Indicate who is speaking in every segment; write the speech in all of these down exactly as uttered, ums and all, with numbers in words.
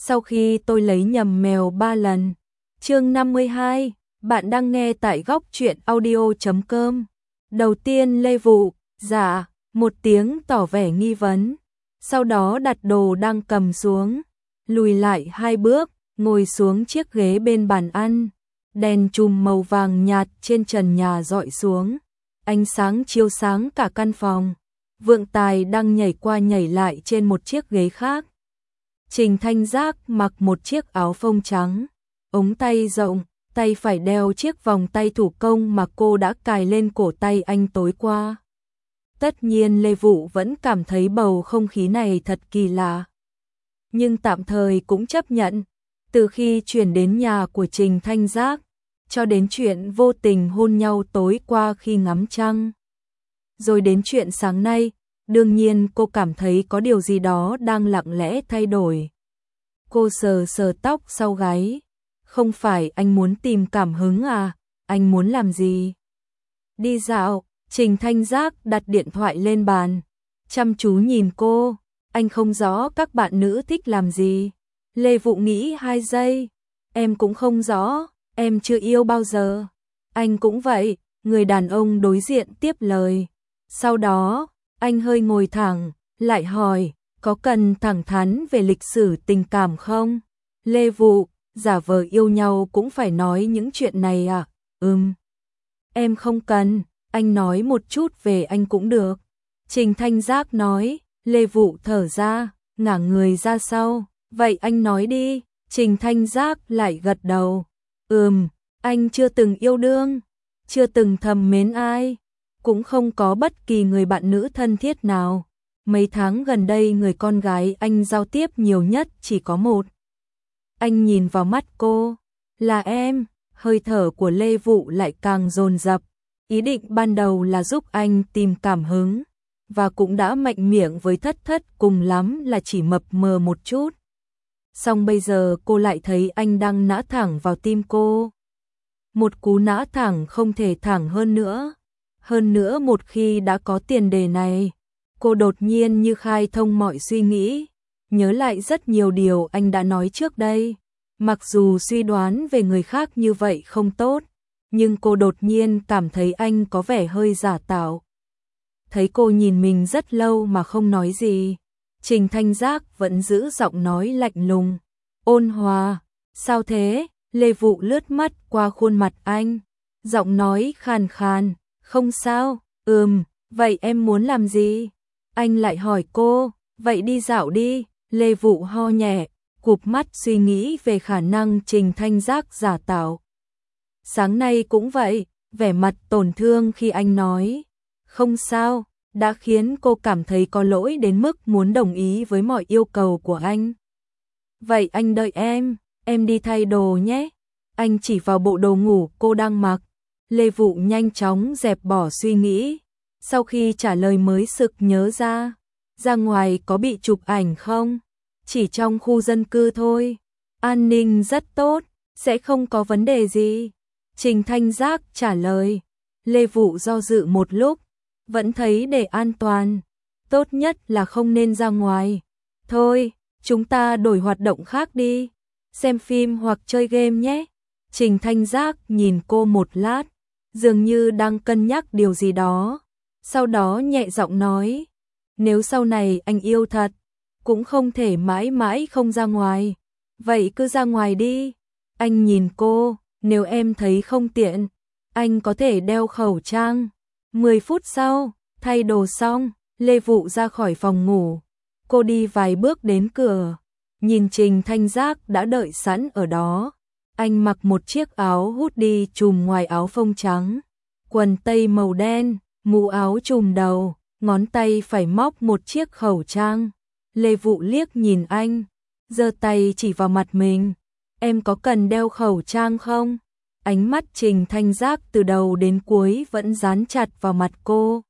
Speaker 1: sau khi tôi lấy nhầm mèo ba lần. Chương năm mươi hai, bạn đang nghe tại góc truyện audio chấm com. Đầu tiên Lê Vụ, dạ, một tiếng tỏ vẻ nghi vấn. Sau đó đặt đồ đang cầm xuống, lùi lại hai bước, ngồi xuống chiếc ghế bên bàn ăn. Đèn chùm màu vàng nhạt trên trần nhà dọi xuống, ánh sáng chiếu sáng cả căn phòng. Vượng Tài đang nhảy qua nhảy lại trên một chiếc ghế khác. Trình Thanh Giác mặc một chiếc áo phông trắng, ống tay rộng, tay phải đeo chiếc vòng tay thủ công mà cô đã cài lên cổ tay anh tối qua. Tất nhiên Lê Vụ vẫn cảm thấy bầu không khí này thật kỳ lạ, nhưng tạm thời cũng chấp nhận. Từ khi chuyển đến nhà của Trình Thanh Giác, cho đến chuyện vô tình hôn nhau tối qua khi ngắm trăng, rồi đến chuyện sáng nay, đương nhiên cô cảm thấy có điều gì đó đang lặng lẽ thay đổi. Cô sờ sờ tóc sau gáy. Không phải anh muốn tìm cảm hứng à, anh muốn làm gì? Đi dạo. Trình Thanh Giác đặt điện thoại lên bàn, chăm chú nhìn cô. Anh không rõ các bạn nữ thích làm gì. Lê Vụ nghĩ hai giây. Em cũng không rõ, em chưa yêu bao giờ. Anh cũng vậy, người đàn ông đối diện tiếp lời. Sau đó, anh hơi ngồi thẳng, lại hỏi, có cần thẳng thắn về lịch sử tình cảm không? Lê Vụ, giả vờ yêu nhau cũng phải nói những chuyện này à? Ừm. Em không cần, anh nói một chút về anh cũng được. Trình Thanh Giác nói. Lê Vụ thở ra, ngả người ra sau. Vậy anh nói đi. Trình Thanh Giác lại gật đầu. Ừm, anh chưa từng yêu đương, chưa từng thầm mến ai, cũng không có bất kỳ người bạn nữ thân thiết nào. Mấy tháng gần đây người con gái anh giao tiếp nhiều nhất chỉ có một. Anh nhìn vào mắt cô. Là em. Hơi thở của Lê Vụ lại càng dồn dập. Ý định ban đầu là giúp anh tìm cảm hứng, và cũng đã mạnh miệng với Thất Thất, cùng lắm là chỉ mập mờ một chút. Song bây giờ cô lại thấy anh đang nã thẳng vào tim cô. Một cú nã thẳng không thể thẳng hơn nữa. Hơn nữa một khi đã có tiền đề này, cô đột nhiên như khai thông mọi suy nghĩ, nhớ lại rất nhiều điều anh đã nói trước đây. Mặc dù suy đoán về người khác như vậy không tốt, nhưng cô đột nhiên cảm thấy anh có vẻ hơi giả tạo. Thấy cô nhìn mình rất lâu mà không nói gì, Trình Thanh Giác vẫn giữ giọng nói lạnh lùng, ôn hòa. Sao thế? Lê Vụ lướt mắt qua khuôn mặt anh, giọng nói khàn khàn. Không sao. Ừm, vậy em muốn làm gì? Anh lại hỏi cô. Vậy đi dạo đi. Lê Vụ ho nhẹ, cụp mắt suy nghĩ về khả năng Trình Thanh Giác giả tạo. Sáng nay cũng vậy, vẻ mặt tổn thương khi anh nói không sao, đã khiến cô cảm thấy có lỗi đến mức muốn đồng ý với mọi yêu cầu của anh. Vậy anh đợi em, em đi thay đồ nhé. Anh chỉ vào bộ đồ ngủ cô đang mặc. Lê Vụ nhanh chóng dẹp bỏ suy nghĩ. Sau khi trả lời mới sực nhớ ra, ra ngoài có bị chụp ảnh không? Chỉ trong khu dân cư thôi. An ninh rất tốt, sẽ không có vấn đề gì. Trình Thanh Giác trả lời. Lê Vụ do dự một lúc, vẫn thấy để an toàn, tốt nhất là không nên ra ngoài. Thôi, chúng ta đổi hoạt động khác đi, xem phim hoặc chơi game nhé. Trình Thanh Giác nhìn cô một lát, dường như đang cân nhắc điều gì đó. Sau đó nhẹ giọng nói, nếu sau này anh yêu thật, cũng không thể mãi mãi không ra ngoài. Vậy cứ ra ngoài đi. Anh nhìn cô, nếu em thấy không tiện, anh có thể đeo khẩu trang. Mười phút sau, thay đồ xong, Lê Vụ ra khỏi phòng ngủ. Cô đi vài bước đến cửa, nhìn Trình Thanh Giác đã đợi sẵn ở đó. Anh mặc một chiếc áo hoodie trùm ngoài áo phông trắng, quần tây màu đen, mũ áo trùm đầu, ngón tay phải móc một chiếc khẩu trang. Lê Vụ liếc nhìn anh, giơ tay chỉ vào mặt mình. Em có cần đeo khẩu trang không? Ánh mắt Trình Thanh Giác từ đầu đến cuối vẫn dán chặt vào mặt cô.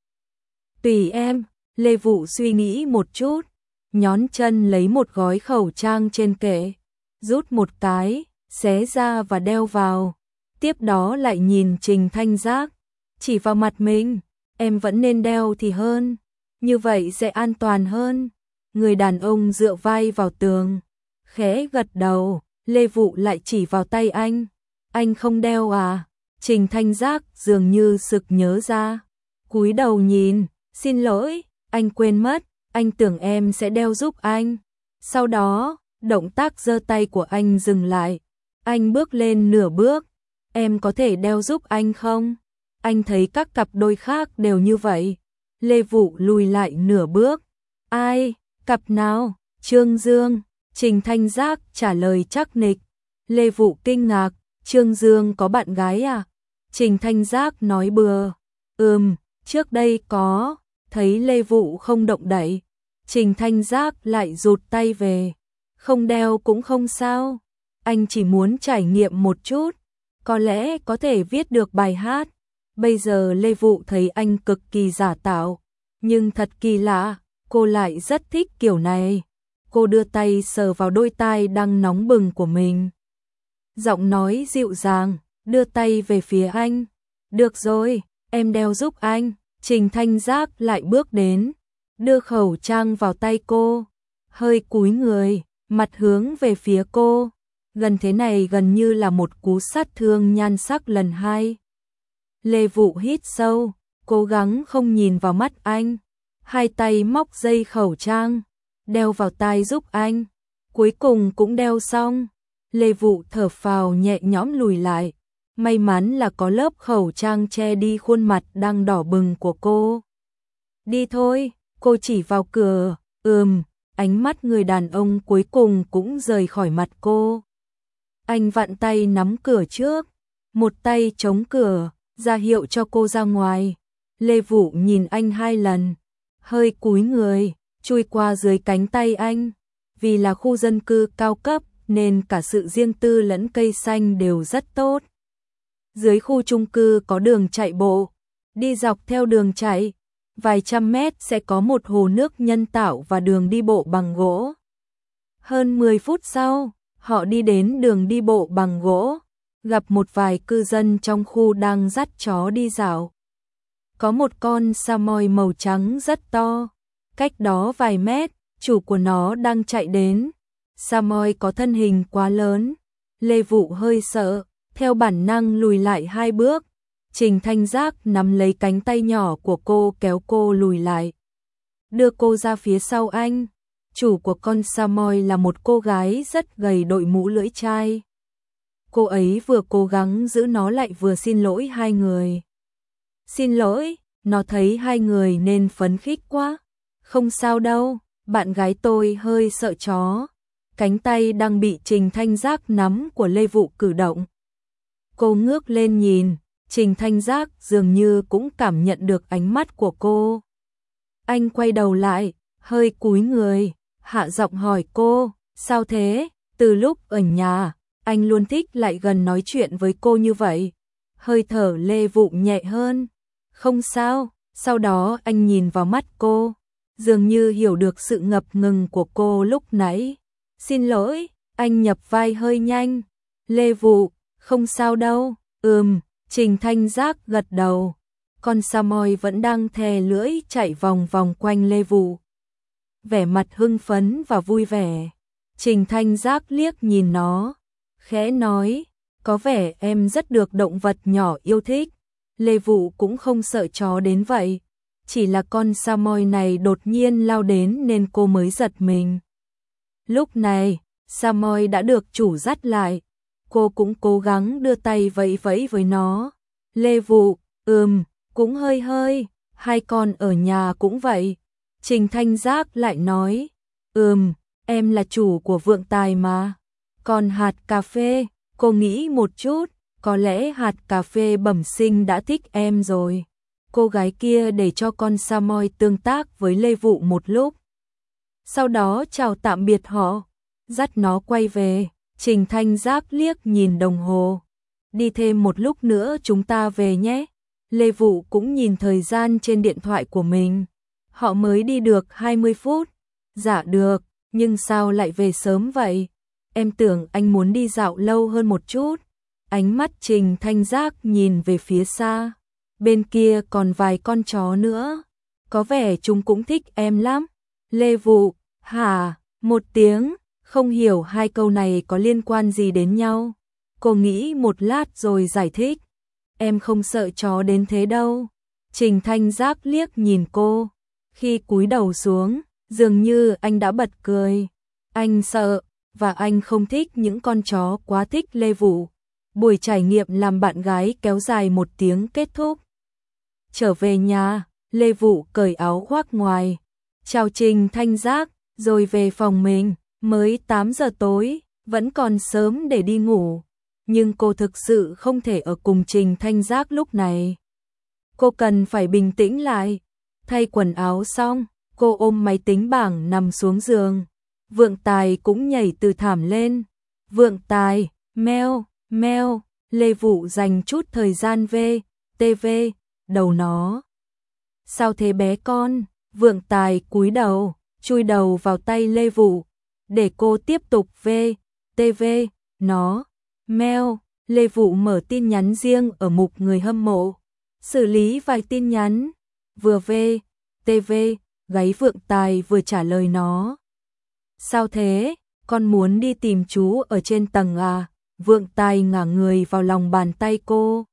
Speaker 1: Tùy em. Lê Vụ suy nghĩ một chút, nhón chân lấy một gói khẩu trang trên kệ, rút một cái, xé ra và đeo vào. Tiếp đó lại nhìn Trình Thanh Giác, chỉ vào mặt mình. Em vẫn nên đeo thì hơn, như vậy sẽ an toàn hơn. Người đàn ông dựa vai vào tường, khẽ gật đầu. Lê Vụ lại chỉ vào tay anh. Anh không đeo à? Trình Thanh Giác dường như sực nhớ ra. Cúi đầu nhìn, xin lỗi, anh quên mất, anh tưởng em sẽ đeo giúp anh. Sau đó, động tác giơ tay của anh dừng lại. Anh bước lên nửa bước. Em có thể đeo giúp anh không? Anh thấy các cặp đôi khác đều như vậy. Lê Vụ lùi lại nửa bước. Ai? Cặp nào? Trương Dương. Trình Thanh Giác trả lời chắc nịch. Lê Vụ kinh ngạc. Trương Dương có bạn gái à? Trình Thanh Giác nói bừa. Ừm, trước đây có. Thấy Lê Vụ không động đậy, Trình Thanh Giác lại rụt tay về. Không đeo cũng không sao. Anh chỉ muốn trải nghiệm một chút. Có lẽ có thể viết được bài hát. Bây giờ Lê Vụ thấy anh cực kỳ giả tạo. Nhưng thật kỳ lạ, cô lại rất thích kiểu này. Cô đưa tay sờ vào đôi tai đang nóng bừng của mình. Giọng nói dịu dàng, đưa tay về phía anh. Được rồi, em đeo giúp anh. Trình Thanh Giác lại bước đến, đưa khẩu trang vào tay cô, hơi cúi người, mặt hướng về phía cô. Gần thế này gần như là một cú sát thương nhan sắc lần hai. Lê Vụ hít sâu, cố gắng không nhìn vào mắt anh. Hai tay móc dây khẩu trang, đeo vào tai giúp anh. Cuối cùng cũng đeo xong. Lê Vụ thở phào nhẹ nhõm lùi lại. May mắn là có lớp khẩu trang che đi khuôn mặt đang đỏ bừng của cô. Đi thôi, cô chỉ vào cửa. Ừm, ánh mắt người đàn ông cuối cùng cũng rời khỏi mặt cô. Anh vặn tay nắm cửa trước, một tay chống cửa, ra hiệu cho cô ra ngoài. Lê Vụ nhìn anh hai lần, hơi cúi người, chui qua dưới cánh tay anh. Vì là khu dân cư cao cấp nên cả sự riêng tư lẫn cây xanh đều rất tốt. Dưới khu chung cư có đường chạy bộ, đi dọc theo đường chạy, vài trăm mét sẽ có một hồ nước nhân tạo và đường đi bộ bằng gỗ. Hơn mười phút sau, họ đi đến đường đi bộ bằng gỗ, gặp một vài cư dân trong khu đang dắt chó đi dạo. Có một con Samoyed màu trắng rất to, cách đó vài mét, chủ của nó đang chạy đến. Samoyed có thân hình quá lớn, Lê Vụ hơi sợ, theo bản năng lùi lại hai bước. Trình Thanh Giác nắm lấy cánh tay nhỏ của cô kéo cô lùi lại, đưa cô ra phía sau anh. Chủ của con Samoyed là một cô gái rất gầy đội mũ lưỡi chai. Cô ấy vừa cố gắng giữ nó lại vừa xin lỗi hai người. Xin lỗi, nó thấy hai người nên phấn khích quá. Không sao đâu, bạn gái tôi hơi sợ chó. Cánh tay đang bị Trình Thanh Giác nắm của Lê Vụ cử động. Cô ngước lên nhìn, Trình Thanh Giác dường như cũng cảm nhận được ánh mắt của cô. Anh quay đầu lại, hơi cúi người, hạ giọng hỏi cô, sao thế? Từ lúc ở nhà, anh luôn thích lại gần nói chuyện với cô như vậy. Hơi thở Lê Vụ nhẹ hơn. Không sao, sau đó anh nhìn vào mắt cô, dường như hiểu được sự ngập ngừng của cô lúc nãy. Xin lỗi, anh nhập vai hơi nhanh. Lê Vụ, không sao đâu. Ừm, Trình Thanh Giác gật đầu. Con Samoyed vẫn đang thè lưỡi chạy vòng vòng quanh Lê Vụ, vẻ mặt hưng phấn và vui vẻ. Trình Thanh Giác liếc nhìn nó, khẽ nói, có vẻ em rất được động vật nhỏ yêu thích. Lê Vụ cũng không sợ chó đến vậy, chỉ là con Samoyed này đột nhiên lao đến nên cô mới giật mình. Lúc này, Samoyed đã được chủ dắt lại, cô cũng cố gắng đưa tay vẫy vẫy với nó. Lê Vụ, ừm, cũng hơi hơi, hai con ở nhà cũng vậy. Trình Thanh Giác lại nói, ừm, em là chủ của vượng tài mà. Còn hạt cà phê, cô nghĩ một chút, có lẽ hạt cà phê bẩm sinh đã thích em rồi. Cô gái kia để cho con Samoyed tương tác với Lê Vụ một lúc. Sau đó chào tạm biệt họ, dắt nó quay về. Trình Thanh Giác liếc nhìn đồng hồ. Đi thêm một lúc nữa chúng ta về nhé. Lê Vụ cũng nhìn thời gian trên điện thoại của mình. Họ mới đi được hai mươi phút. Dạ được, nhưng sao lại về sớm vậy? Em tưởng anh muốn đi dạo lâu hơn một chút. Ánh mắt Trình Thanh Giác nhìn về phía xa. Bên kia còn vài con chó nữa. Có vẻ chúng cũng thích em lắm. Lê Vụ, hả? Một tiếng, Không hiểu hai câu này có liên quan gì đến nhau. Cô nghĩ một lát rồi giải thích. Em không sợ chó đến thế đâu. Trình Thanh Giác liếc nhìn cô. Khi cúi đầu xuống, dường như anh đã bật cười. Anh sợ, và anh không thích những con chó quá thích Lê Vũ. Buổi trải nghiệm làm bạn gái kéo dài một tiếng kết thúc. Trở về nhà, Lê Vũ cởi áo khoác ngoài. Chào Trình Thanh Giác, rồi về phòng mình. Mới tám giờ tối, vẫn còn sớm để đi ngủ. Nhưng cô thực sự không thể ở cùng Trình Thanh Giác lúc này. Cô cần phải bình tĩnh lại. Thay quần áo xong, cô ôm máy tính bảng nằm xuống giường. Vượng Tài cũng nhảy từ thảm lên. Vượng Tài, meo, meo, Lê Vũ dành chút thời gian về, tê vê, đầu nó. Sao thế bé con? Vượng Tài cúi đầu, chui đầu vào tay Lê Vũ. Để cô tiếp tục về, tê vê, nó. Meo, Lê Vũ mở tin nhắn riêng ở mục người hâm mộ. Xử lý vài tin nhắn. Vừa về, tê vê, gáy Vượng Tài vừa trả lời nó. Sao thế, con muốn đi tìm chú ở trên tầng à? Vượng Tài ngả người vào lòng bàn tay cô.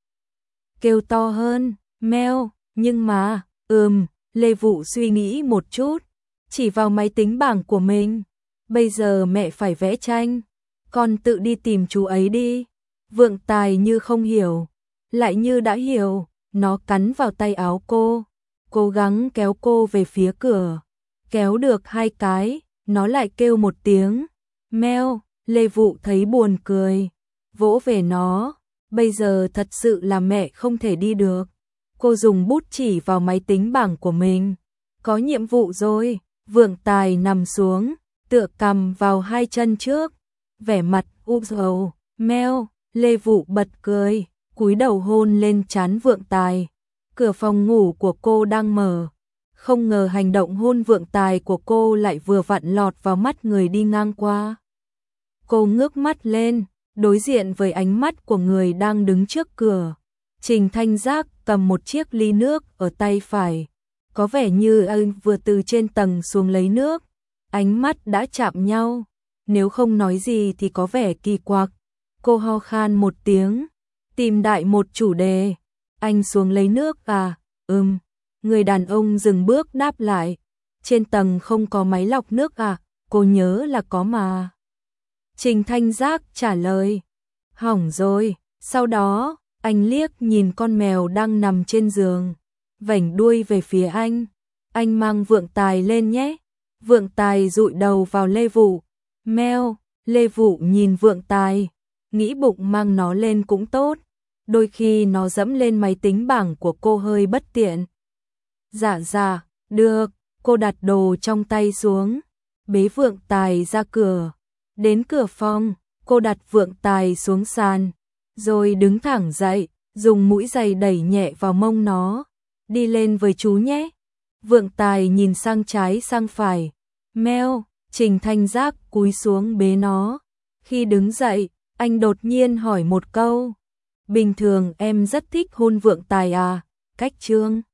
Speaker 1: Kêu to hơn, meo, nhưng mà, ừm, Lê Vũ suy nghĩ một chút. Chỉ vào máy tính bảng của mình. Bây giờ mẹ phải vẽ tranh. Con tự đi tìm chú ấy đi. Vượng Tài như không hiểu. Lại như đã hiểu. Nó cắn vào tay áo cô. Cố gắng kéo cô về phía cửa. Kéo được hai cái. Nó lại kêu một tiếng. Meo, Lê Vũ thấy buồn cười. Vỗ về nó. Bây giờ thật sự là mẹ không thể đi được. Cô dùng bút chỉ vào máy tính bảng của mình. Có nhiệm vụ rồi. Vượng Tài nằm xuống. Tựa cằm vào hai chân trước. Vẻ mặt u sầu. Meo, Lê Vũ bật cười. Cúi đầu hôn lên trán Vượng Tài. Cửa phòng ngủ của cô đang mở. Không ngờ hành động hôn Vượng Tài của cô lại vừa vặn lọt vào mắt người đi ngang qua. Cô ngước mắt lên, đối diện với ánh mắt của người đang đứng trước cửa. Trình Thanh Giác cầm một chiếc ly nước ở tay phải. Có vẻ như anh vừa từ trên tầng xuống lấy nước. Ánh mắt đã chạm nhau. Nếu không nói gì thì có vẻ kỳ quặc. Cô ho khan một tiếng. Tìm đại một chủ đề. Anh xuống lấy nước à? Ừm. Người đàn ông dừng bước đáp lại. Trên tầng không có máy lọc nước à? Cô nhớ là có mà. Trình Thanh Giác trả lời. Hỏng rồi. Sau đó, anh liếc nhìn con mèo đang nằm trên giường. Vảnh đuôi về phía anh. Anh mang Vượng Tài lên nhé. Vượng Tài dụi đầu vào Lê Vũ. Meo, Lê Vũ nhìn Vượng Tài. Nghĩ bụng mang nó lên cũng tốt. Đôi khi nó dẫm lên máy tính bảng của cô hơi bất tiện. Dạ dạ, được. Cô đặt đồ trong tay xuống. Bế Vượng Tài ra cửa. Đến cửa phòng, cô đặt Vượng Tài xuống sàn. Rồi đứng thẳng dậy, dùng mũi giày đẩy nhẹ vào mông nó. Đi lên với chú nhé. Vượng Tài nhìn sang trái sang phải. Meo, Trình Thanh Giác cúi xuống bế nó. Khi đứng dậy, anh đột nhiên hỏi một câu. Bình thường em rất thích hôn Vượng Tài à? Cách chương